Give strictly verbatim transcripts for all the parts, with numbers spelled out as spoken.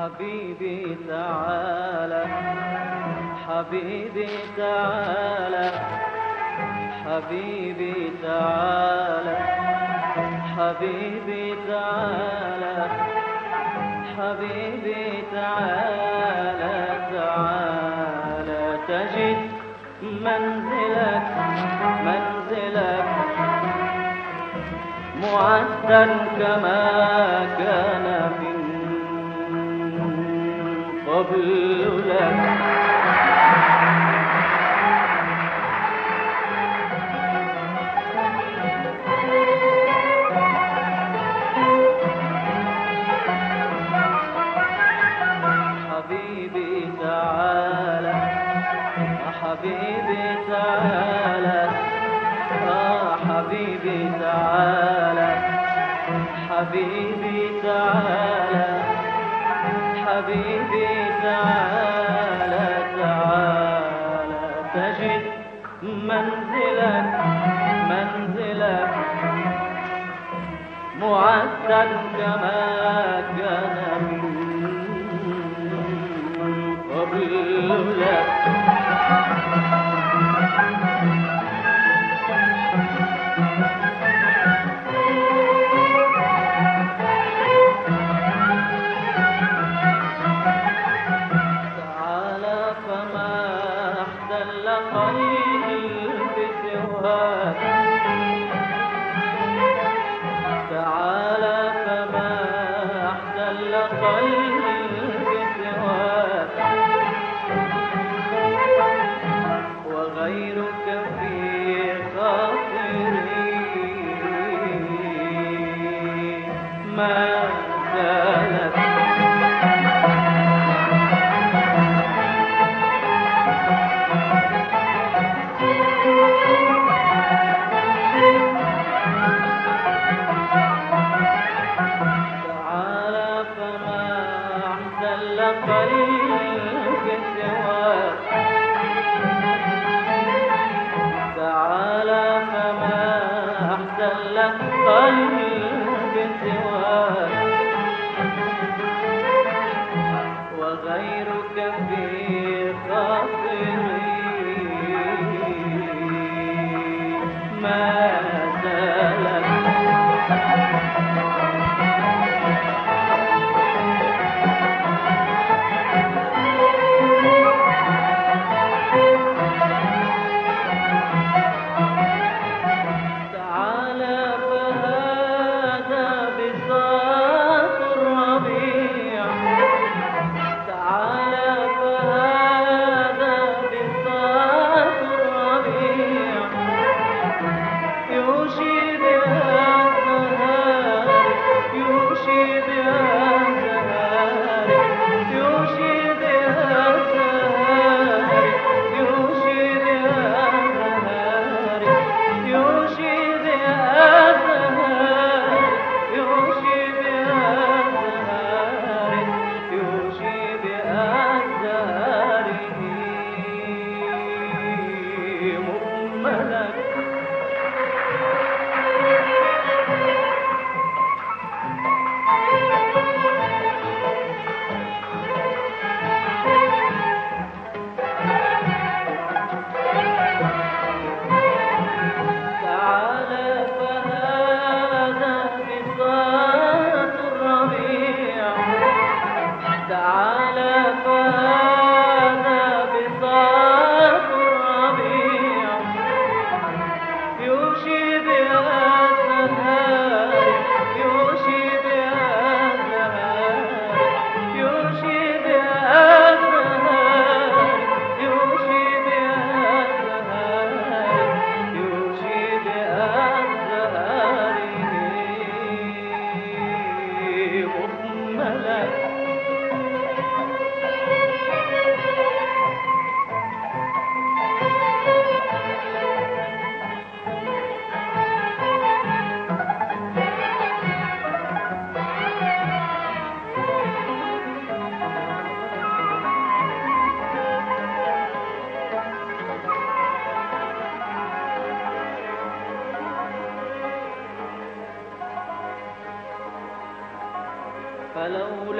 حبيبي تعالى حبيبي تعالى حبيبي تعالى حبيبي تعالى حبيبي تعالى تعالى تجد منزلك منزلك معدا كما كان من قبل لك. حبيبي تعالى حبيبي تعالى آه حبيبي تعالى حبيبي تعالى حبيبي تعالى تعالى تجد منزلك منزلك معدا كما كان من قبل لك. تعالى فما احتل قلبي سواك وغيرك في خاطري ما زالت. قلبك سواك تعالى فما احتل قلبك سواك وغيرك في خاطري ما زالت. يوشي بها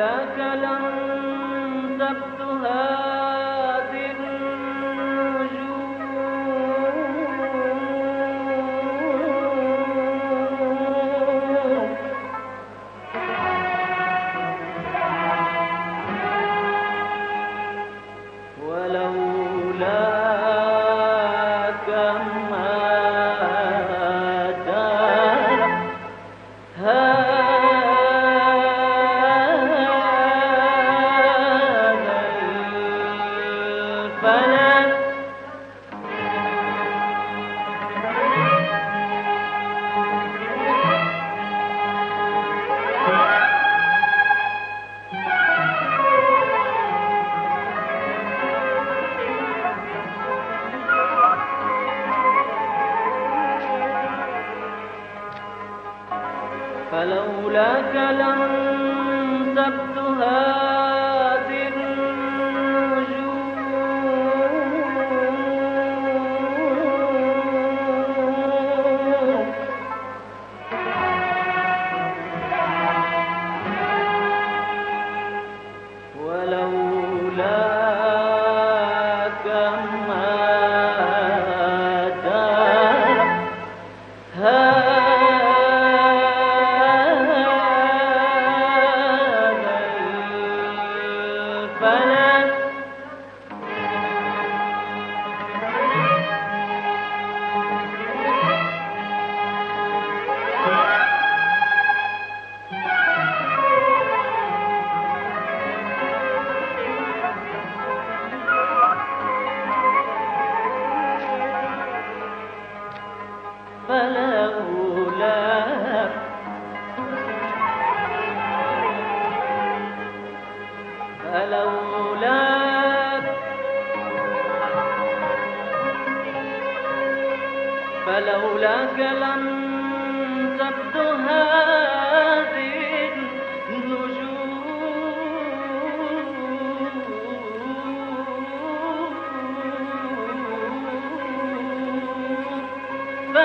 فلولاك لم تبد هذه النجوم ولولاك ما دار هذا الفلك فلولاك لم تبد هذه النجوم ولولاك ما دار فلولاك فلولاك فلولاك لم تبد هذه النجوم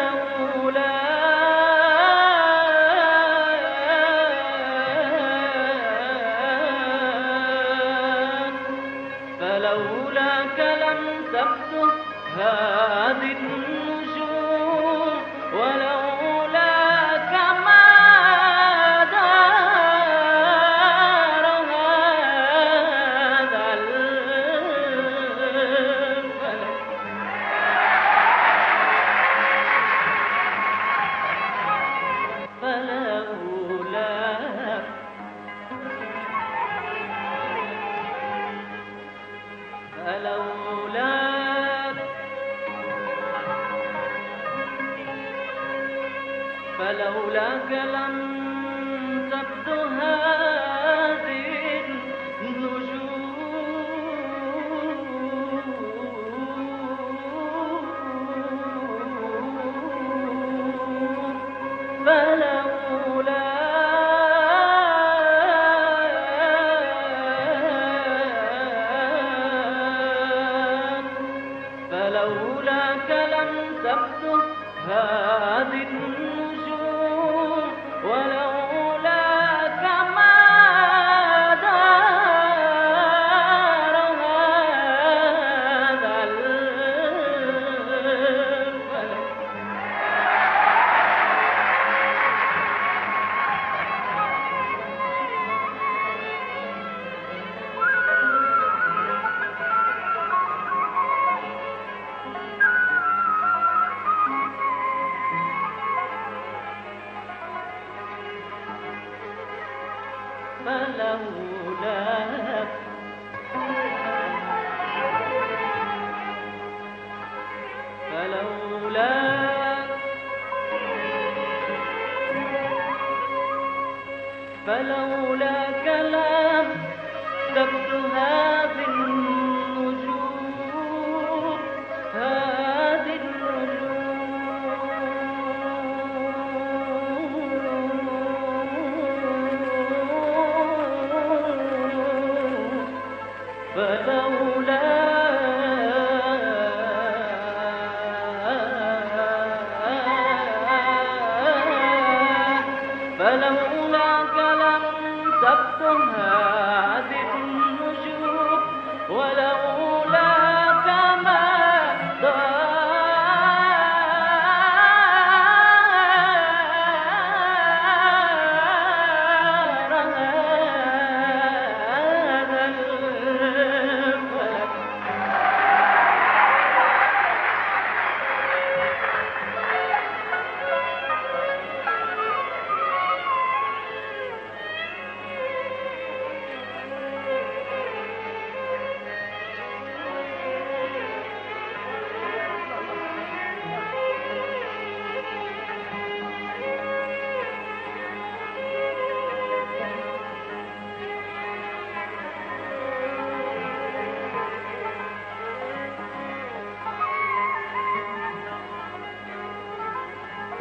فلولاك لم تبد هذه النجوم ولولاك ما دار هذا الفلك فلولاك فلولاك فلولاك لم تبد هذه النجوم فلولاك لم تبد هذه النجوم ولولاك ما دار هذا الفلك فلولاك فلولاك فلولاك لم تبد هذه النجوم هذه النجوم فلولاك فلولاك لم تبد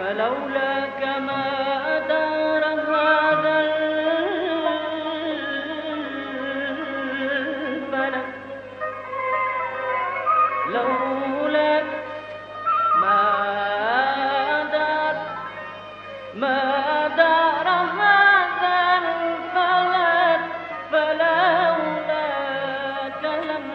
فلولاك ما دار هذا الفلك، لولاك ما دار ما دار هذا الفلك، فلولاك لم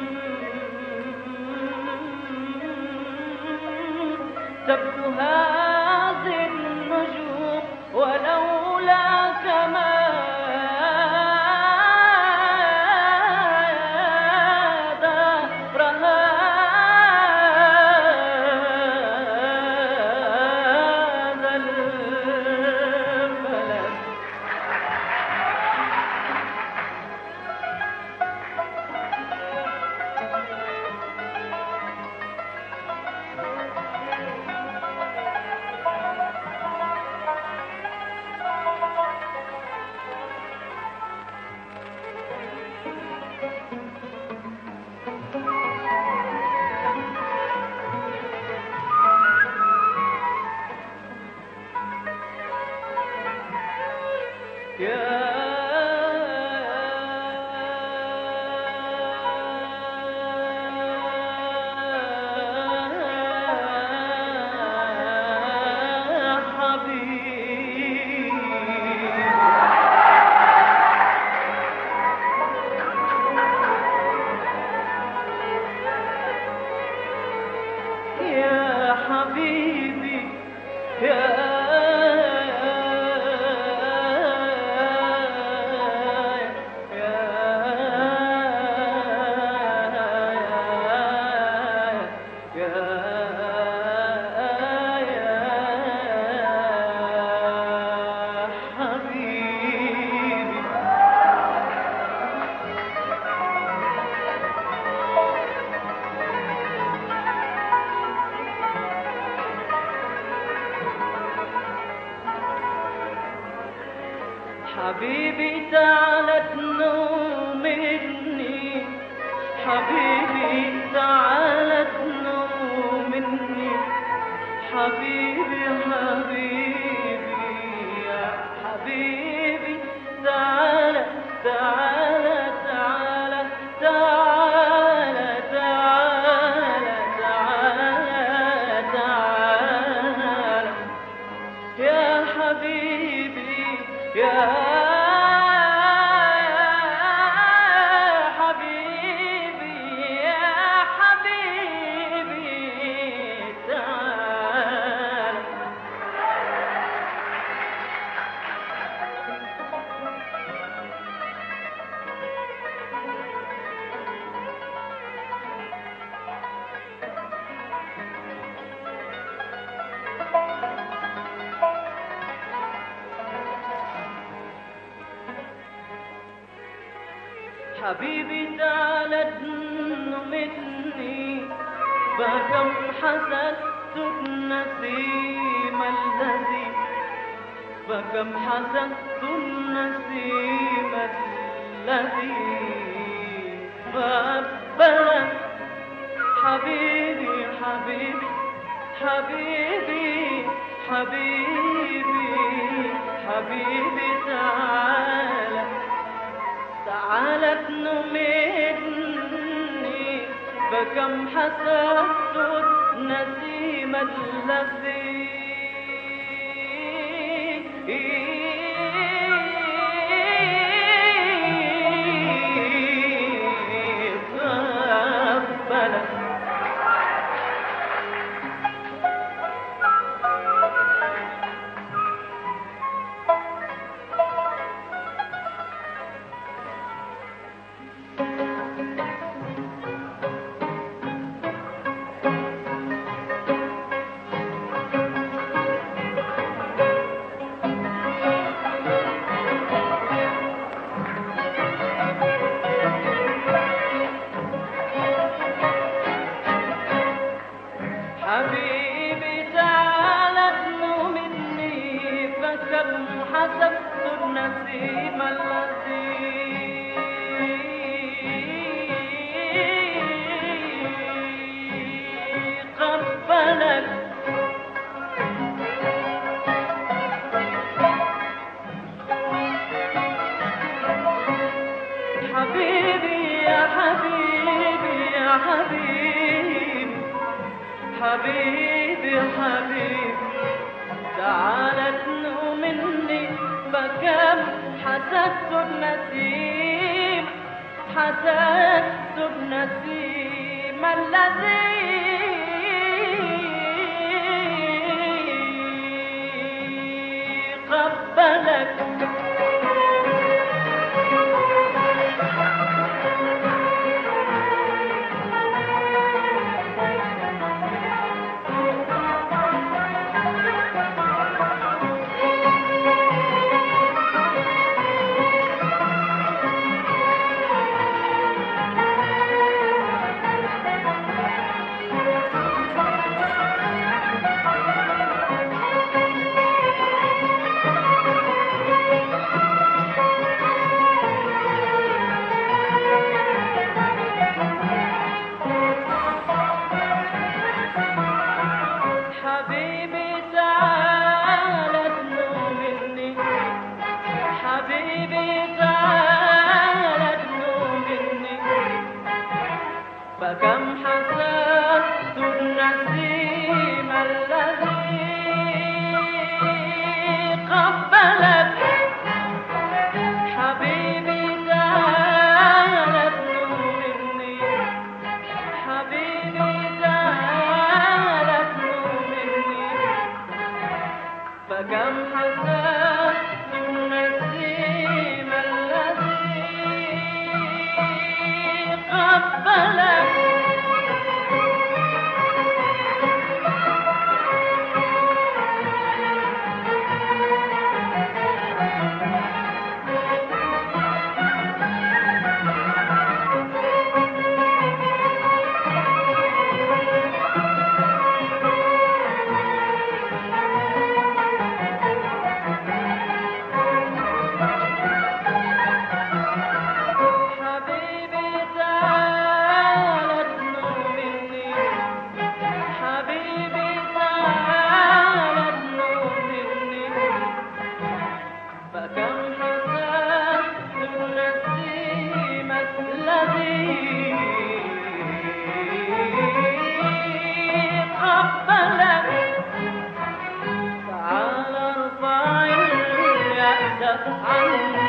تبدو هذه النجوم، ولولاك ما دار هذا الفلك. يا حبيبي يا حبيبي تعال تنومني، حبيبي تعال تنومني، حبيبي حبيبي يا حبيبي تعال تعال تعال تعال تعال تعال تعال يا حبيبي يا حبيبي يا حبيبي تعال. حبيبي تعال تنمتني، فكم حسدت النسيم الذي فكم حسدت النسيم الذي فأبلت. حبيبي حبيبي حبيبي حبيبي حبيبي تعال تعال تنمتني، فكم حسدت النسيم الذي فأبلت. حبيبي يا حبيبي يا حبيبي حبيبي حبيبي تعال ادنو مني فكم حسدت بنسيم حسدت بنسيم الذي قبلك فكم حسدت النسيم الذي قبلك حبيبي تعال ادنو مني حبيبي تعال ادنو مني فكم حسدت النسيم الذي قبلك عني